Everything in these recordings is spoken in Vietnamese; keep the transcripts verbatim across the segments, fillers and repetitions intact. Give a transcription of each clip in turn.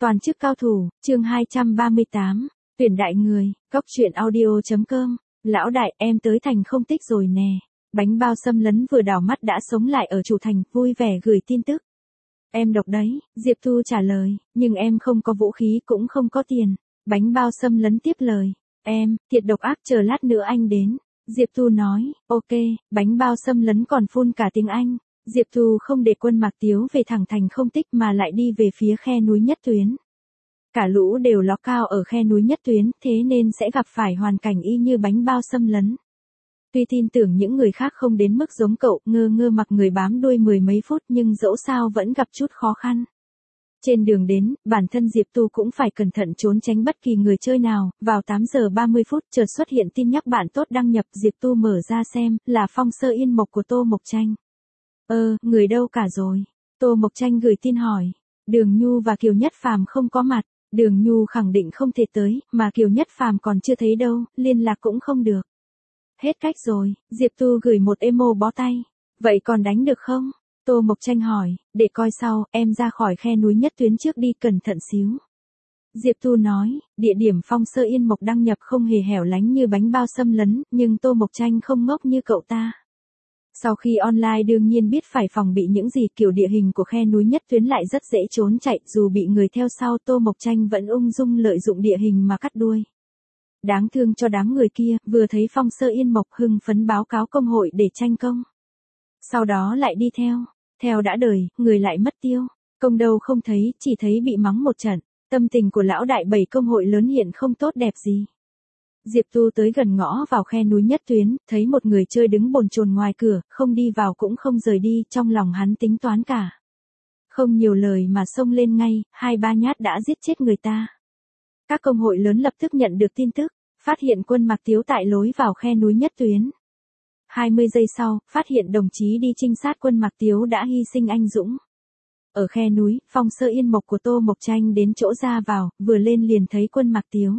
Toàn chức cao thủ, chương hai trăm ba mươi tám, tuyển đại người, góc truyện audio.com, lão đại em tới thành không tích rồi nè. Bánh bao xâm lấn vừa đảo mắt đã sống lại ở chủ thành, vui vẻ gửi tin tức. Em độc đấy, Diệp Thu trả lời, nhưng em không có vũ khí cũng không có tiền. Bánh bao xâm lấn tiếp lời, em, thiệt độc ác chờ lát nữa anh đến. Diệp Thu nói, ok, bánh bao xâm lấn còn phun cả tiếng Anh. Diệp Thu không để quân Mạc Tiếu về thẳng thành không tích mà lại đi về phía khe núi Nhất Tuyến. Cả lũ đều ló cao ở khe núi Nhất Tuyến, thế nên sẽ gặp phải hoàn cảnh y như bánh bao xâm lấn. Tuy tin tưởng những người khác không đến mức giống cậu, ngơ ngơ mặc người bám đuôi mười mấy phút nhưng dẫu sao vẫn gặp chút khó khăn. Trên đường đến, bản thân Diệp Tu cũng phải cẩn thận trốn tránh bất kỳ người chơi nào. Vào tám giờ ba mươi phút chợt xuất hiện tin nhắc bạn tốt đăng nhập. Diệp Tu mở ra xem, là Phong Sơ Yên Mộc của Tô Mộc Tranh. Ơ, người đâu cả rồi? Tô Mộc Tranh gửi tin hỏi. Đường Nhu và Kiều Nhất Phàm không có mặt. Đường Nhu khẳng định không thể tới, mà Kiều Nhất Phàm còn chưa thấy đâu, liên lạc cũng không được. Hết cách rồi, Diệp Tu gửi một emo bó tay. Vậy còn đánh được không? Tô Mộc Tranh hỏi, để coi sau, em ra khỏi khe núi Nhất Tuyến trước đi, cẩn thận xíu. Diệp Tu nói, địa điểm Phong Sơ Yên Mộc đăng nhập không hề hẻo lánh như bánh bao xâm lấn, nhưng Tô Mộc Tranh không ngốc như cậu ta. Sau khi online đương nhiên biết phải phòng bị những gì, kiểu địa hình của khe núi Nhất Tuyến lại rất dễ trốn chạy, dù bị người theo sau Tô Mộc Tranh vẫn ung dung lợi dụng địa hình mà cắt đuôi. Đáng thương cho đám người kia, vừa thấy Phong Sơ Yên Mộc hưng phấn báo cáo công hội để tranh công. Sau đó lại đi theo, theo đã đời, người lại mất tiêu, công đâu không thấy, chỉ thấy bị mắng một trận, tâm tình của lão đại bảy công hội lớn hiện không tốt đẹp gì. Diệp Tu tới gần ngõ vào khe núi Nhất Tuyến, thấy một người chơi đứng bồn chồn ngoài cửa, không đi vào cũng không rời đi, trong lòng hắn tính toán cả. Không nhiều lời mà xông lên ngay, hai ba nhát đã giết chết người ta. Các công hội lớn lập tức nhận được tin tức, phát hiện quân Mạc Tiếu tại lối vào khe núi Nhất Tuyến. hai mươi giây sau, phát hiện đồng chí đi trinh sát quân Mạc Tiếu đã hy sinh anh dũng. Ở khe núi, Phong Sơ Yên Mộc của Tô Mộc Tranh đến chỗ ra vào, vừa lên liền thấy quân Mạc Tiếu.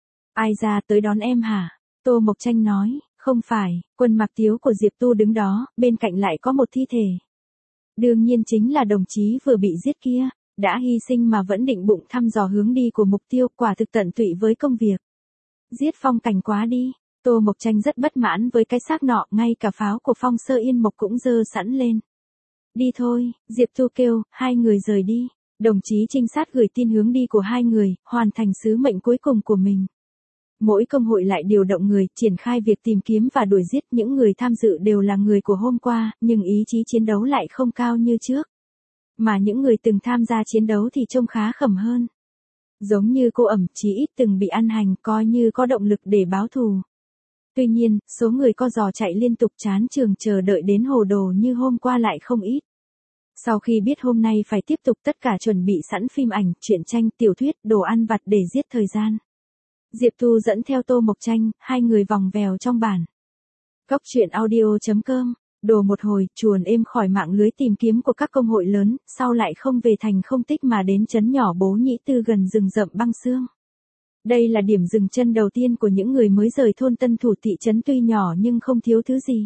Ai ra tới đón em hả? Tô Mộc Tranh nói, không phải, quân Mạc Tiếu của Diệp Tu đứng đó, bên cạnh lại có một thi thể. Đương nhiên chính là đồng chí vừa bị giết kia, đã hy sinh mà vẫn định bụng thăm dò hướng đi của mục tiêu, quả thực tận tụy với công việc. Giết Phong cảnh quá đi. Tô Mộc Tranh rất bất mãn với cái xác nọ, ngay cả pháo của Phong Sơ Yên Mộc cũng dơ sẵn lên. Đi thôi, Diệp Tu kêu, hai người rời đi. Đồng chí trinh sát gửi tin hướng đi của hai người, hoàn thành sứ mệnh cuối cùng của mình. Mỗi công hội lại điều động người, triển khai việc tìm kiếm và đuổi giết. Những người tham dự đều là người của hôm qua, nhưng ý chí chiến đấu lại không cao như trước. Mà những người từng tham gia chiến đấu thì trông khá khẩm hơn. Giống như cô ẩm, chí ít từng bị ăn hành, coi như có động lực để báo thù. Tuy nhiên, số người co giò chạy liên tục chán trường chờ đợi đến hồ đồ như hôm qua lại không ít. Sau khi biết hôm nay phải tiếp tục, tất cả chuẩn bị sẵn phim ảnh, truyện tranh, tiểu thuyết, đồ ăn vặt để giết thời gian. Diệp Tu dẫn theo Tô Mộc Tranh, hai người vòng vèo trong bản. Góc truyện audio.com, đồ một hồi, chuồn êm khỏi mạng lưới tìm kiếm của các công hội lớn, sau lại không về thành không tích mà đến trấn nhỏ Bố Nhĩ Tư gần rừng rậm Băng Xương. Đây là điểm dừng chân đầu tiên của những người mới rời thôn Tân Thủ thị trấn, tuy nhỏ nhưng không thiếu thứ gì.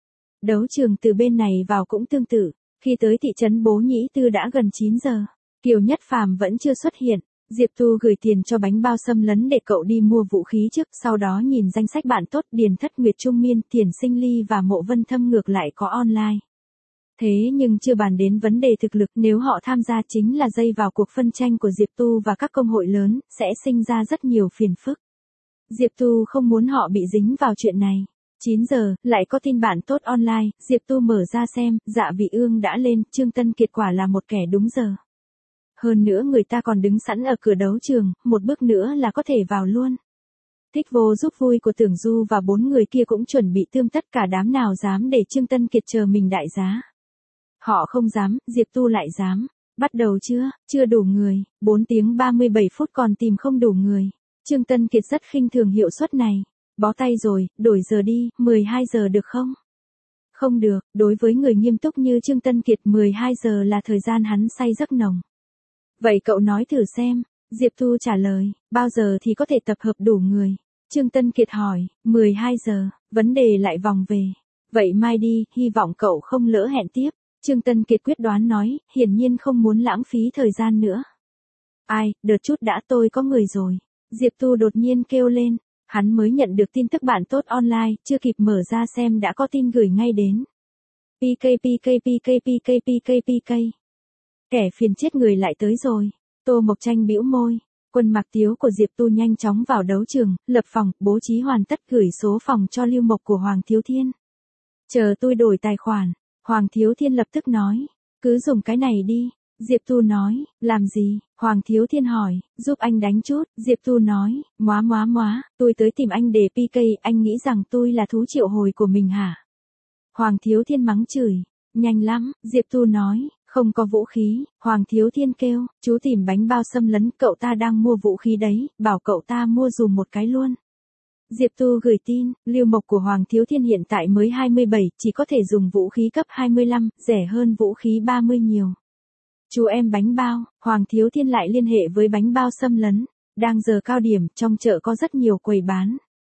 Đấu trường từ bên này vào cũng tương tự, khi tới thị trấn Bố Nhĩ Tư đã gần chín giờ, Kiều Nhất Phàm vẫn chưa xuất hiện. Diệp Tu gửi tiền cho bánh bao xâm lấn để cậu đi mua vũ khí trước, sau đó nhìn danh sách bạn tốt, Điền Thất, Nguyệt Trung Miên, Thiền Sinh Ly và Mộ Vân Thâm ngược lại có online. Thế nhưng chưa bàn đến vấn đề thực lực, nếu họ tham gia chính là dây vào cuộc phân tranh của Diệp Tu và các công hội lớn, sẽ sinh ra rất nhiều phiền phức. Diệp Tu không muốn họ bị dính vào chuyện này. chín giờ, lại có tin bạn tốt online, Diệp Tu mở ra xem, Dạ Vị Ương đã lên, Trương Tân Kiệt quả là một kẻ đúng giờ. Hơn nữa người ta còn đứng sẵn ở cửa đấu trường, một bước nữa là có thể vào luôn. Thích Vô giúp vui của Tưởng Du và bốn người kia cũng chuẩn bị tươm tất, cả đám nào dám để Trương Tân Kiệt chờ mình đại giá. Họ không dám, Diệp Tu lại dám. Bắt đầu chưa? Chưa đủ người, bốn tiếng ba mươi bảy phút còn tìm không đủ người. Trương Tân Kiệt rất khinh thường hiệu suất này. Bó tay rồi, đổi giờ đi, mười hai giờ được không? Không được, đối với người nghiêm túc như Trương Tân Kiệt mười hai giờ là thời gian hắn say giấc nồng. Vậy cậu nói thử xem, Diệp Thu trả lời, bao giờ thì có thể tập hợp đủ người? Trương Tân Kiệt hỏi, mười hai giờ, vấn đề lại vòng về. Vậy mai đi, hy vọng cậu không lỡ hẹn tiếp. Trương Tân Kiệt quyết đoán nói, hiển nhiên không muốn lãng phí thời gian nữa. Ai, đợi chút đã, tôi có người rồi. Diệp Tu đột nhiên kêu lên, hắn mới nhận được tin tức bạn tốt online, chưa kịp mở ra xem đã có tin gửi ngay đến. pê ca pê ca pê ca pê ca pê ca pê ca. Kẻ phiền chết người lại tới rồi. Tô Mộc Tranh bĩu môi. Quân Mạc Tiếu của Diệp Tu nhanh chóng vào đấu trường, lập phòng, bố trí hoàn tất gửi số phòng cho Lưu Mộc của Hoàng Thiếu Thiên. Chờ tôi đổi tài khoản. Hoàng Thiếu Thiên lập tức nói. Cứ dùng cái này đi. Diệp Tu nói. Làm gì? Hoàng Thiếu Thiên hỏi. Giúp anh đánh chút. Diệp Tu nói. Móa móa móa, tôi tới tìm anh để pê ca, anh nghĩ rằng tôi là thú triệu hồi của mình hả? Hoàng Thiếu Thiên mắng chửi. Nhanh lắm, Diệp Tu nói. Không có vũ khí. Hoàng Thiếu Thiên kêu. Chú tìm bánh bao xâm lấn, cậu ta đang mua vũ khí đấy, bảo cậu ta mua dùm một cái luôn. Diệp Tu gửi tin, Lưu Mộc của Hoàng Thiếu Thiên hiện tại mới hai mươi bảy, chỉ có thể dùng vũ khí cấp hai mươi lăm, rẻ hơn vũ khí ba mươi nhiều. Chú em bánh bao, Hoàng Thiếu Thiên lại liên hệ với bánh bao xâm lấn. Đang giờ cao điểm, trong chợ có rất nhiều quầy bán.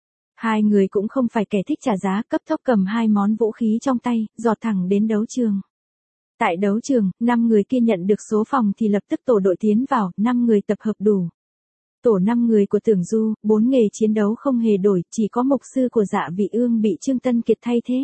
Hai người cũng không phải kẻ thích trả giá, cấp tốc cầm hai món vũ khí trong tay, giọt thẳng đến đấu trường. Tại đấu trường, năm người kia nhận được số phòng thì lập tức tổ đội tiến vào, năm người tập hợp đủ. Tổ năm người của Tưởng Du, bốn nghề chiến đấu không hề đổi, chỉ có mục sư của Dạ Vị Ương bị Trương Tân Kiệt thay thế.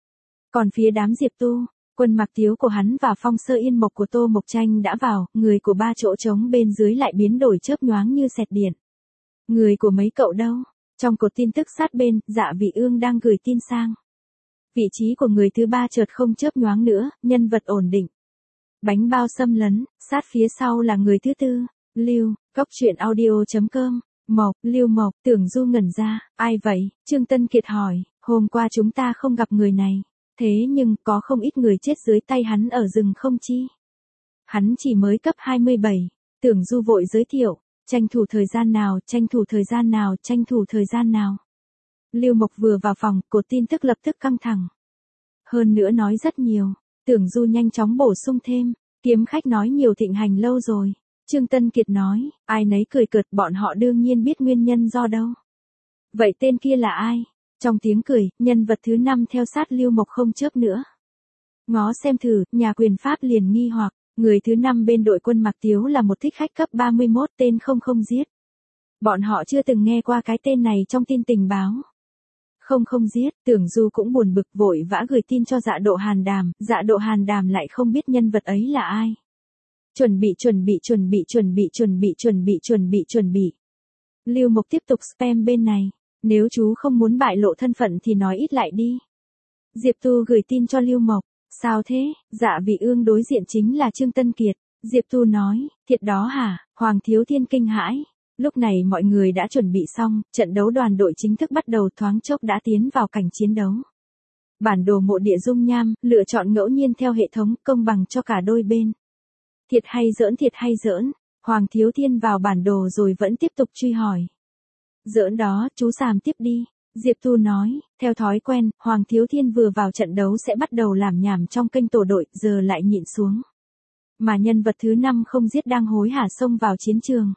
Còn phía đám Diệp Tu, Quân Mạc Tiếu của hắn và Phong Sơ Yên Mộc của Tô Mộc Tranh đã vào, người của ba chỗ trống bên dưới lại biến đổi chớp nhoáng như xẹt điện. Người của mấy cậu đâu? Trong cột tin tức sát bên, Dạ Vị Ương đang gửi tin sang. Vị trí của người thứ ba chợt không chớp nhoáng nữa, nhân vật ổn định. Bánh bao xâm lấn, sát phía sau là người thứ tư, Lưu, góc truyện audio chấm com, Mộc, Lưu Mộc, Tưởng Du ngẩn ra, ai vậy? Trương Tân Kiệt hỏi, hôm qua chúng ta không gặp người này, thế nhưng có không ít người chết dưới tay hắn ở rừng không chi? Hắn chỉ mới cấp hai mươi bảy, Tưởng Du vội giới thiệu, tranh thủ thời gian nào, tranh thủ thời gian nào, tranh thủ thời gian nào. Lưu Mộc vừa vào phòng, cột tin tức lập tức căng thẳng. Hơn nữa nói rất nhiều, Tưởng Du nhanh chóng bổ sung thêm, kiếm khách nói nhiều thịnh hành lâu rồi. Trương Tân Kiệt nói, ai nấy cười cợt, bọn họ đương nhiên biết nguyên nhân do đâu. Vậy tên kia là ai? Trong tiếng cười, nhân vật thứ năm theo sát Lưu Mộc không chớp nữa. Ngó xem thử, nhà quyền Pháp liền nghi hoặc, người thứ năm bên đội Quân Mạc Tiếu là một thích khách cấp ba mươi mốt tên không không giết. Bọn họ chưa từng nghe qua cái tên này trong tin tình báo. Không không giết, Tưởng Du cũng buồn bực vội vã gửi tin cho Dạ Độ Hàn Đàm, Dạ Độ Hàn Đàm lại không biết nhân vật ấy là ai. Chuẩn bị chuẩn bị chuẩn bị chuẩn bị chuẩn bị chuẩn bị chuẩn bị chuẩn bị. Lưu Mộc tiếp tục spam bên này, nếu chú không muốn bại lộ thân phận thì nói ít lại đi. Diệp Tu gửi tin cho Lưu Mộc, sao thế? Dạ Vị Ương đối diện chính là Trương Tân Kiệt. Diệp Tu nói, thiệt đó hả? Hoàng Thiếu Thiên kinh hãi. Lúc này mọi người đã chuẩn bị xong, trận đấu đoàn đội chính thức bắt đầu, thoáng chốc đã tiến vào cảnh chiến đấu. Bản đồ mộ địa dung nham, lựa chọn ngẫu nhiên theo hệ thống, công bằng cho cả đôi bên. Thiệt hay giỡn, thiệt hay giỡn. Hoàng Thiếu Thiên vào bản đồ rồi vẫn tiếp tục truy hỏi. Giỡn đó, chú Sàm tiếp đi. Diệp Tu nói, theo thói quen, Hoàng Thiếu Thiên vừa vào trận đấu sẽ bắt đầu làm nhảm trong kênh tổ đội, giờ lại nhịn xuống. Mà nhân vật thứ năm không giết đang hối hả xông vào chiến trường.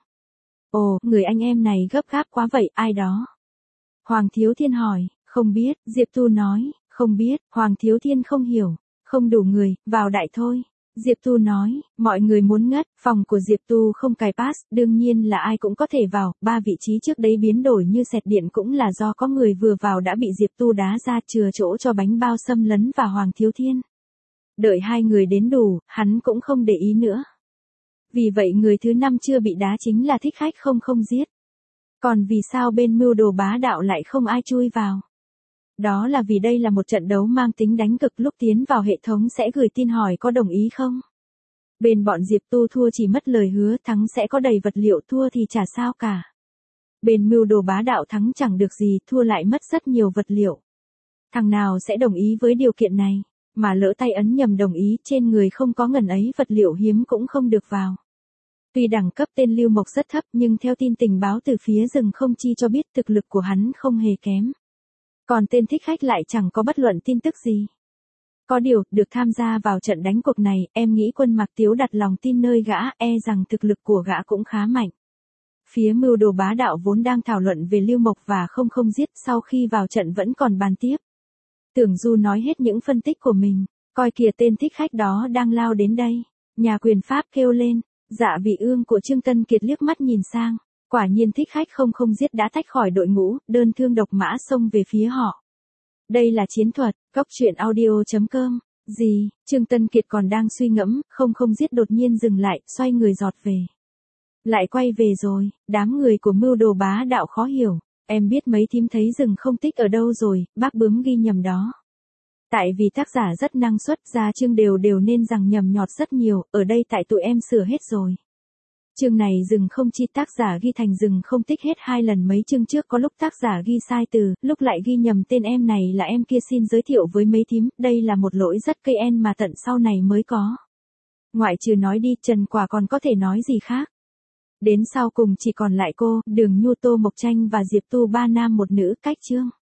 Ồ, người anh em này gấp gáp quá vậy, ai đó? Hoàng Thiếu Thiên hỏi, không biết, Diệp Tu nói, không biết, Hoàng Thiếu Thiên không hiểu, không đủ người, vào đại thôi. Diệp Tu nói, mọi người muốn ngất, phòng của Diệp Tu không cài pass, đương nhiên là ai cũng có thể vào, ba vị trí trước đấy biến đổi như xẹt điện cũng là do có người vừa vào đã bị Diệp Tu đá ra chừa chỗ cho bánh bao xâm lấn và Hoàng Thiếu Thiên. Đợi hai người đến đủ, hắn cũng không để ý nữa. Vì vậy người thứ năm chưa bị đá chính là thích khách không không giết. Còn vì sao bên mưu đồ bá đạo lại không ai chui vào? Đó là vì đây là một trận đấu mang tính đánh cực, lúc tiến vào hệ thống sẽ gửi tin hỏi có đồng ý không? Bên bọn Diệp Tu thua chỉ mất lời hứa, thắng sẽ có đầy vật liệu, thua thì chả sao cả. Bên mưu đồ bá đạo thắng chẳng được gì, thua lại mất rất nhiều vật liệu. Thằng nào sẽ đồng ý với điều kiện này? Mà lỡ tay ấn nhầm đồng ý, trên người không có ngần ấy vật liệu hiếm cũng không được vào. Tuy đẳng cấp tên Lưu Mộc rất thấp nhưng theo tin tình báo từ phía rừng không chi cho biết thực lực của hắn không hề kém. Còn tên thích khách lại chẳng có bất luận tin tức gì. Có điều, được tham gia vào trận đánh cuộc này, em nghĩ Quân Mạc Tiếu đặt lòng tin nơi gã, e rằng thực lực của gã cũng khá mạnh. Phía mưu đồ bá đạo vốn đang thảo luận về Lưu Mộc và không không giết, sau khi vào trận vẫn còn bàn tiếp. Tưởng Du nói hết những phân tích của mình, coi kìa tên thích khách đó đang lao đến đây. Nhà quyền Pháp kêu lên, Dạ vị ương của Trương Tân Kiệt liếc mắt nhìn sang, quả nhiên thích khách không không giết đã tách khỏi đội ngũ, đơn thương độc mã xông về phía họ. Đây là chiến thuật, cóc truyện audio chấm com. Gì, Trương Tân Kiệt còn đang suy ngẫm, không không giết đột nhiên dừng lại, xoay người giọt về. Lại quay về rồi, đám người của mưu đồ bá đạo khó hiểu. Em biết mấy thím thấy rừng không tích ở đâu rồi, bác bướm ghi nhầm đó. Tại vì tác giả rất năng suất, ra chương đều đều nên rằng nhầm nhọt rất nhiều, ở đây tại tụi em sửa hết rồi. Chương này rừng không chi tác giả ghi thành rừng không tích hết hai lần, mấy chương trước có lúc tác giả ghi sai từ, lúc lại ghi nhầm tên em này là em kia, xin giới thiệu với mấy thím, đây là một lỗi rất cây en mà tận sau này mới có. Ngoại trừ nói đi, Trần Quả còn có thể nói gì khác. Đến sau cùng chỉ còn lại cô, Đường Nhu, Tô Mộc Tranh và Diệp Tu, ba nam một nữ, cách chương.